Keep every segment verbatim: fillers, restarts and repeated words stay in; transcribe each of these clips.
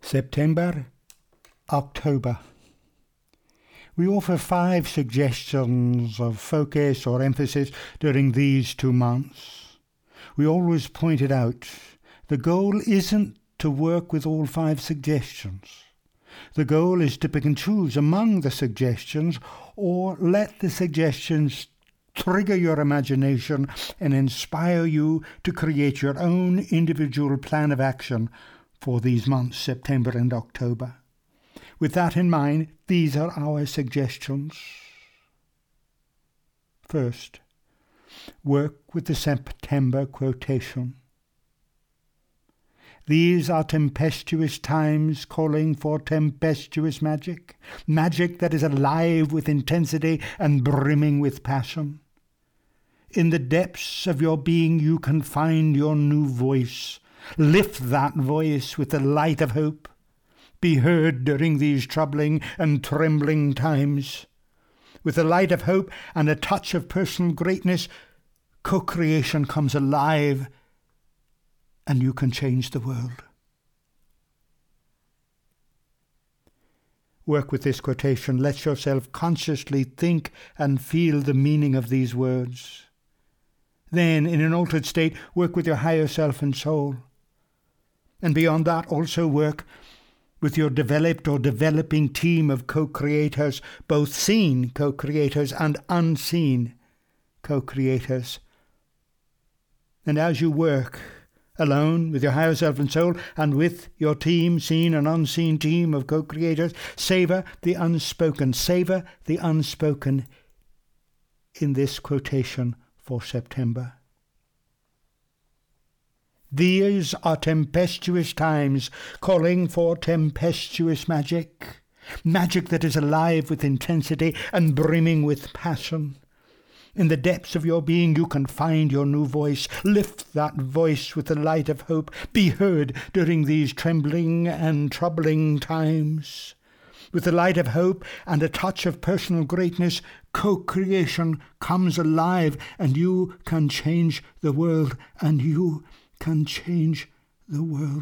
September, October. We offer five suggestions of focus or emphasis during these two months. We always point it out. The goal isn't to work with all five suggestions. The goal is to pick and choose among the suggestions, or let the suggestions trigger your imagination and inspire you to create your own individual plan of action for these months, September and October. With that in mind, these are our suggestions. First, work with the September quotation. These are tempestuous times calling for tempestuous magic, magic that is alive with intensity and brimming with passion. In the depths of your being you can find your new voice. Lift that voice with the light of hope. Be heard during these troubling and trembling times. With the light of hope and a touch of personal greatness, co-creation comes alive and you can change the world. Work with this quotation. Let yourself consciously think and feel the meaning of these words. Then, in an altered state, work with your higher self and soul. And beyond that, also work with your developed or developing team of co-creators, both seen co-creators and unseen co-creators. And as you work alone with your higher self and soul, and with your team, seen and unseen team of co-creators, savor the unspoken, savor the unspoken in this quotation for September. These are tempestuous times calling for tempestuous magic, magic that is alive with intensity and brimming with passion. In the depths of your being you can find your new voice. Lift that voice with the light of hope. Be heard during these trembling and troubling times. With the light of hope and a touch of personal greatness, co-creation comes alive and you can change the world, and you can change the world.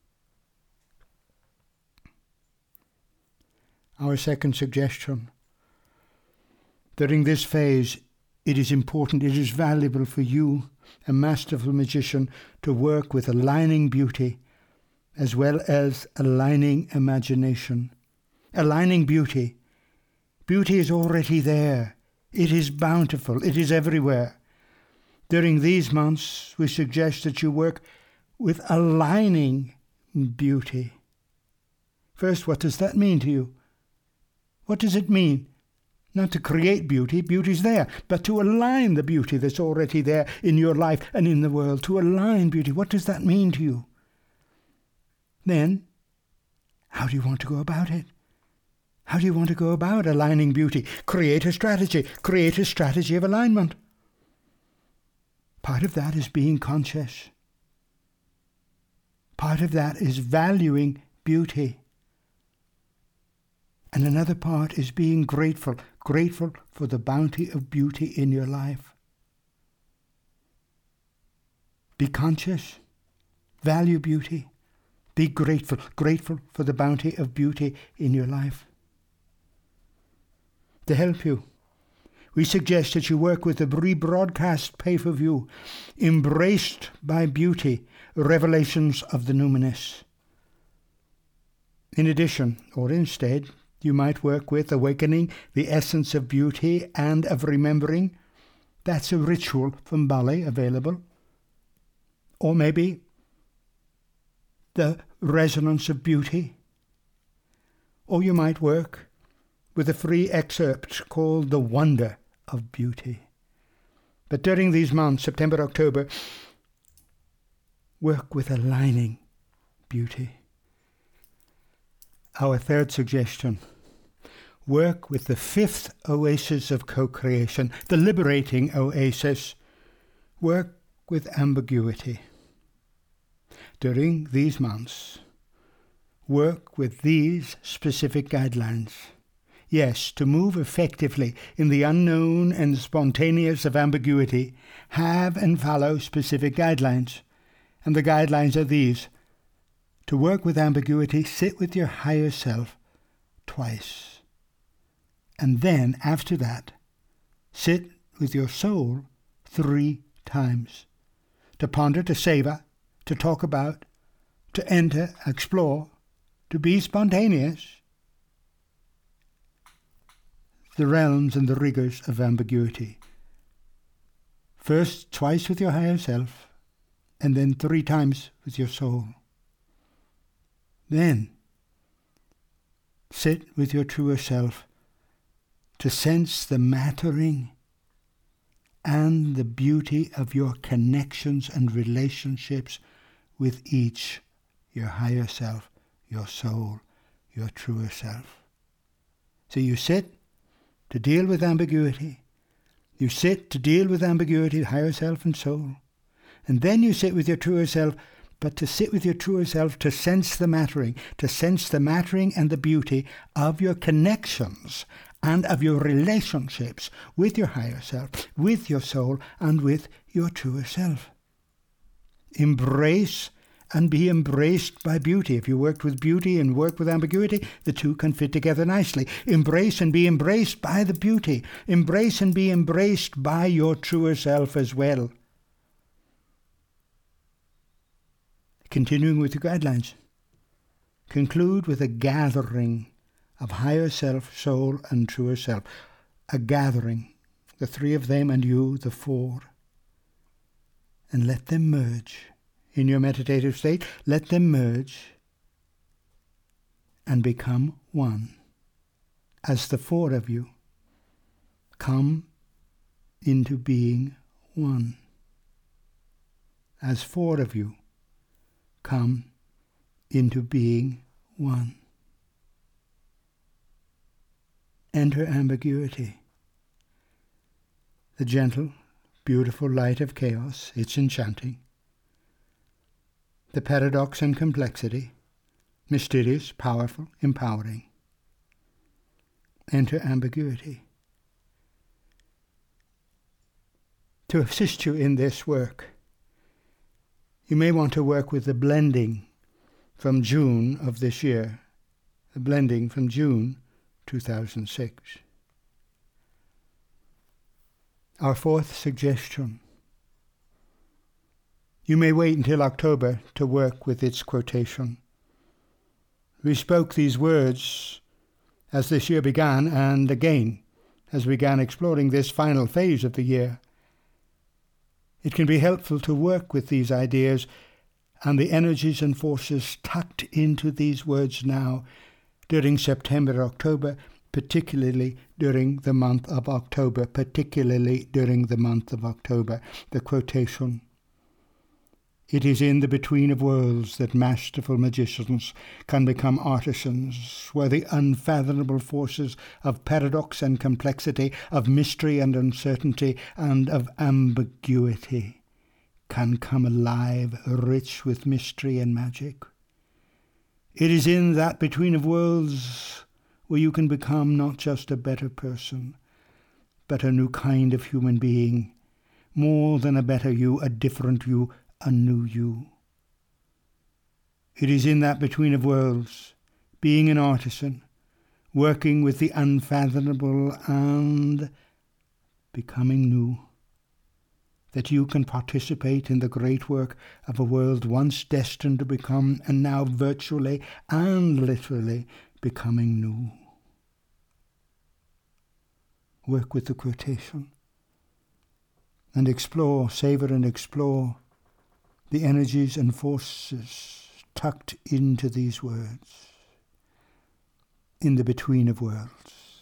Our second suggestion. During this phase, it is important, it is valuable for you, a masterful magician, to work with aligning beauty as well as aligning imagination. Aligning beauty. Beauty is already there. It is bountiful. It is everywhere. During these months, we suggest that you work with aligning beauty. First, what does that mean to you? What does it mean? Not to create beauty, beauty's there, but to align the beauty that's already there in your life and in the world. To align beauty, what does that mean to you? Then, how do you want to go about it? How do you want to go about aligning beauty? Create a strategy. Create a strategy of alignment. Part of that is being conscious. Part of that is valuing beauty. And another part is being grateful, grateful for the bounty of beauty in your life. Be conscious, value beauty, be grateful, grateful for the bounty of beauty in your life. To help you, we suggest that you work with the rebroadcast pay-per-view, Embraced by Beauty, Revelations of the Numinous. In addition, or instead, you might work with Awakening the Essence of Beauty and of Remembering. That's a ritual from Bali available. Or maybe the Resonance of Beauty. Or you might work with a free excerpt called The Wonder of Beauty. But during these months, September, October, work with aligning beauty. Our third suggestion. Work with the fifth oasis of co-creation, the liberating oasis. Work with ambiguity. During these months, work with these specific guidelines. Yes, to move effectively in the unknown and spontaneous of ambiguity, have and follow specific guidelines. And the guidelines are these. To work with ambiguity, sit with your higher self twice. And then, after that, sit with your soul three times. To ponder, to savour, to talk about, to enter, explore, to be spontaneous. The realms and the rigours of ambiguity. First, twice with your higher self, and then three times with your soul. Then, sit with your truer self to sense the mattering and the beauty of your connections and relationships with each, your higher self, your soul, your truer self. So you sit to deal with ambiguity. You sit to deal with ambiguity, higher self and soul. And then you sit with your truer self, but to sit with your truer self, to sense the mattering, to sense the mattering and the beauty of your connections and of your relationships with your higher self, with your soul, and with your truer self. Embrace and be embraced by beauty. If you worked with beauty and work with ambiguity, the two can fit together nicely. Embrace and be embraced by the beauty. Embrace and be embraced by your truer self as well. Continuing with your guidelines, conclude with a gathering of higher self, soul, and truer self. A gathering, the three of them and you, the four. And let them merge. In your meditative state, let them merge and become one. As the four of you come into being one. As four of you come into being one. Enter ambiguity. The gentle, beautiful light of chaos, it's enchanting. The paradox and complexity, mysterious, powerful, empowering. Enter ambiguity. To assist you in this work, you may want to work with the blending from June of this year, the blending from June two thousand six. Our fourth suggestion. You may wait until October to work with its quotation. We spoke these words as this year began, and again as we began exploring this final phase of the year. It can be helpful to work with these ideas and the energies and forces tucked into these words now during September, October, particularly during the month of October, particularly during the month of October. The quotation. It is in the between of worlds that masterful magicians can become artisans, where the unfathomable forces of paradox and complexity, of mystery and uncertainty, and of ambiguity can come alive, rich with mystery and magic. It is in that between of worlds where you can become not just a better person, but a new kind of human being, more than a better you, a different you, a new you. It is in that between of worlds, being an artisan, working with the unfathomable and becoming new, that you can participate in the great work of a world once destined to become, and now virtually and literally becoming new. Work with the quotation and explore, savour and explore the energies and forces tucked into these words, in the between of worlds.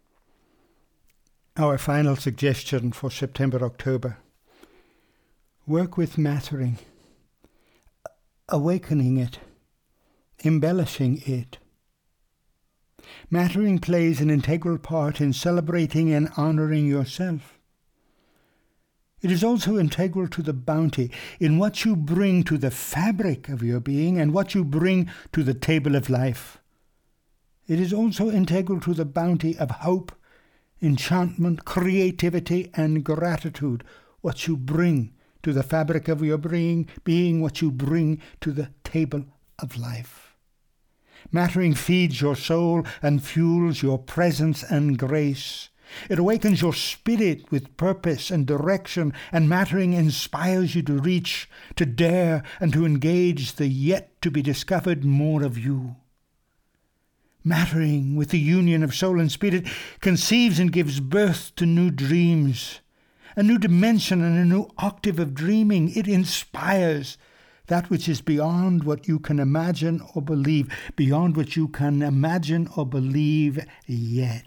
Our final suggestion for September, October. Work with mattering, awakening it, embellishing it. Mattering plays an integral part in celebrating and honouring yourself. It is also integral to the bounty in what you bring to the fabric of your being and what you bring to the table of life. It is also integral to the bounty of hope, enchantment, creativity, and gratitude, what you bring to the fabric of your being, being what you bring to the table of life. Mattering feeds your soul and fuels your presence and grace. It awakens your spirit with purpose and direction, and mattering inspires you to reach, to dare, and to engage the yet-to-be-discovered more of you. Mattering, with the union of soul and spirit, conceives and gives birth to new dreams, a new dimension and a new octave of dreaming. It inspires that which is beyond what you can imagine or believe, beyond what you can imagine or believe yet.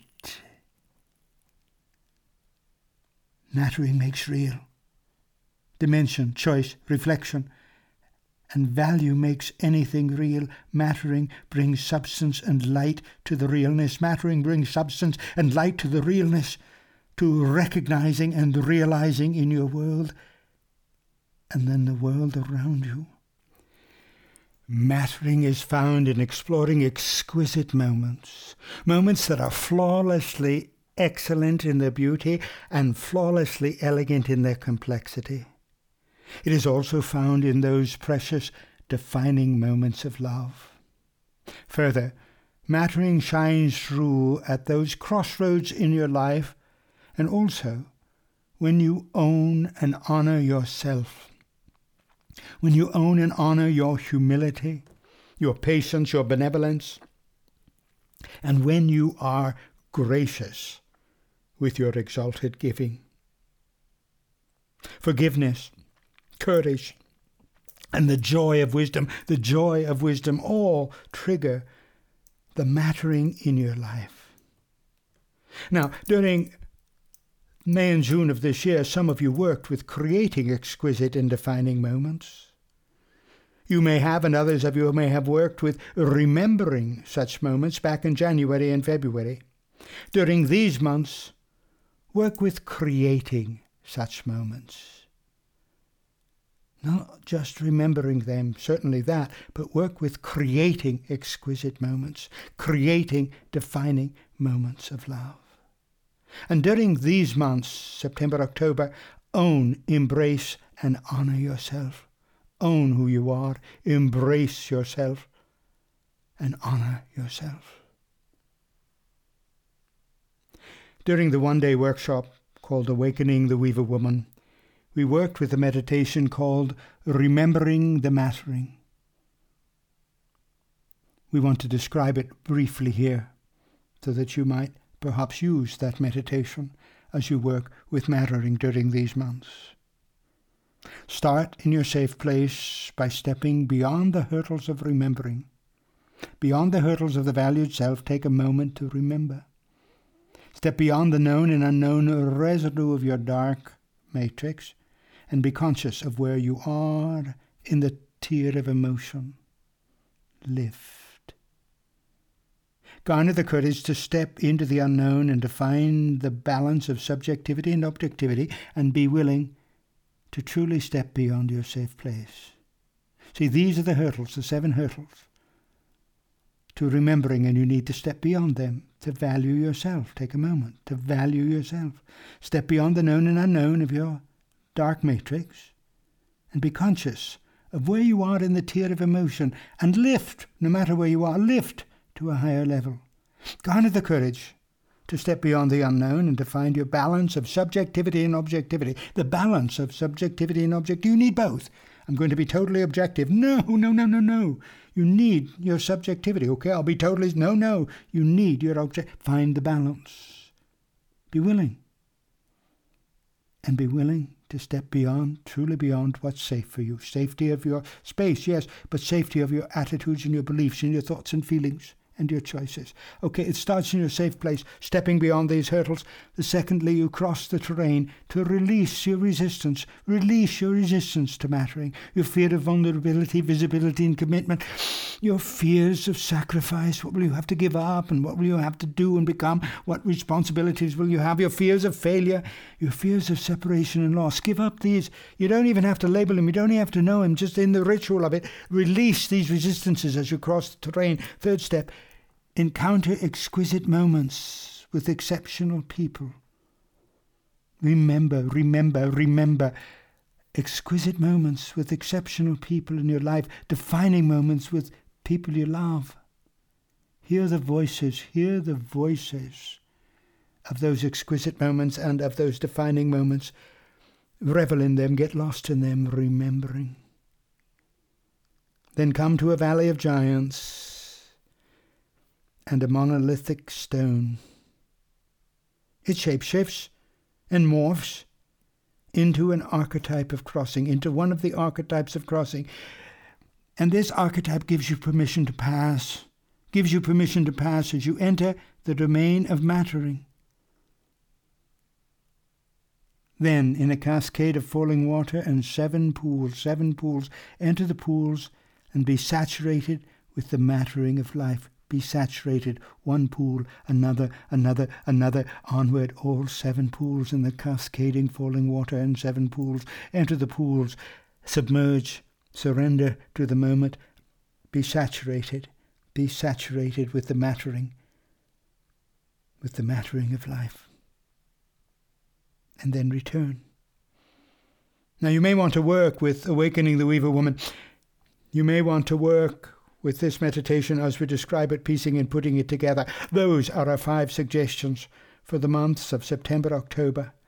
Mattering makes real. Dimension, choice, reflection, and value makes anything real. Mattering brings substance and light to the realness. Mattering brings substance and light to the realness, to recognizing and realizing in your world and then the world around you. Mattering is found in exploring exquisite moments, moments that are flawlessly excellent in their beauty and flawlessly elegant in their complexity. It is also found in those precious, defining moments of love. Further, mattering shines through at those crossroads in your life, and also when you own and honor yourself, when you own and honor your humility, your patience, your benevolence, and when you are gracious with your exalted giving. Forgiveness, courage, and the joy of wisdom, the joy of wisdom all trigger the mattering in your life. Now, during May and June of this year, some of you worked with creating exquisite and defining moments. You may have, and others of you may have worked with remembering such moments back in January and February. During these months, work with creating such moments. Not just remembering them, certainly that, but work with creating exquisite moments, creating defining moments of love. And during these months, September, October, own, embrace, and honor yourself. Own who you are, embrace yourself, and honor yourself. During the one-day workshop called Awakening the Weaver Woman, we worked with a meditation called Remembering the Mattering. We want to describe it briefly here so that you might perhaps use that meditation as you work with mattering during these months. Start in your safe place by stepping beyond the hurdles of remembering. Beyond the hurdles of the valued self, take a moment to remember. Step beyond the known and unknown residue of your dark matrix and be conscious of where you are in the tier of emotion. Lift. Garner the courage to step into the unknown and to find the balance of subjectivity and objectivity, and be willing to truly step beyond your safe place. See, these are the hurdles, the seven hurdles to remembering, and you need to step beyond them to value yourself. Take a moment to value yourself. Step beyond the known and unknown of your dark matrix and be conscious of where you are in the tier of emotion, and lift, no matter where you are, lift to a higher level. Garner the courage to step beyond the unknown and to find your balance of subjectivity and objectivity. The balance of subjectivity and objectivity. You need both. I'm going to be totally objective. No, no, no, no, no. You need your subjectivity. Okay, I'll be totally... No, no. You need your object. Find the balance. Be willing. And be willing to step beyond, truly beyond what's safe for you. Safety of your space, yes, but safety of your attitudes and your beliefs and your thoughts and feelings and your choices. Okay, it starts in your safe place, stepping beyond these hurdles. The secondly, you cross the terrain to release your resistance. Release your resistance to mattering. Your fear of vulnerability, visibility, and commitment. Your fears of sacrifice. What will you have to give up, and what will you have to do and become? What responsibilities will you have? Your fears of failure. Your fears of separation and loss. Give up these. You don't even have to label them. You don't even have to know them. Just in the ritual of it, release these resistances as you cross the terrain. Third step, encounter exquisite moments with exceptional people. Remember, remember, remember exquisite moments with exceptional people in your life, defining moments with people you love. Hear the voices, hear the voices of those exquisite moments and of those defining moments. Revel in them, get lost in them, remembering. Then come to a valley of giants and a monolithic stone. It shapeshifts and morphs into an archetype of crossing, into one of the archetypes of crossing. And this archetype gives you permission to pass, gives you permission to pass as you enter the domain of mattering. Then, in a cascade of falling water and seven pools, seven pools, enter the pools and be saturated with the mattering of life. Be saturated, one pool, another, another, another, onward, all seven pools in the cascading falling water and seven pools. Enter the pools, submerge, surrender to the moment. Be saturated, be saturated with the mattering, with the mattering of life. And then return. Now you may want to work with Awakening the Weaver Woman. You may want to work with this meditation as we describe it, piecing and putting it together. Those are our five suggestions for the months of September, October,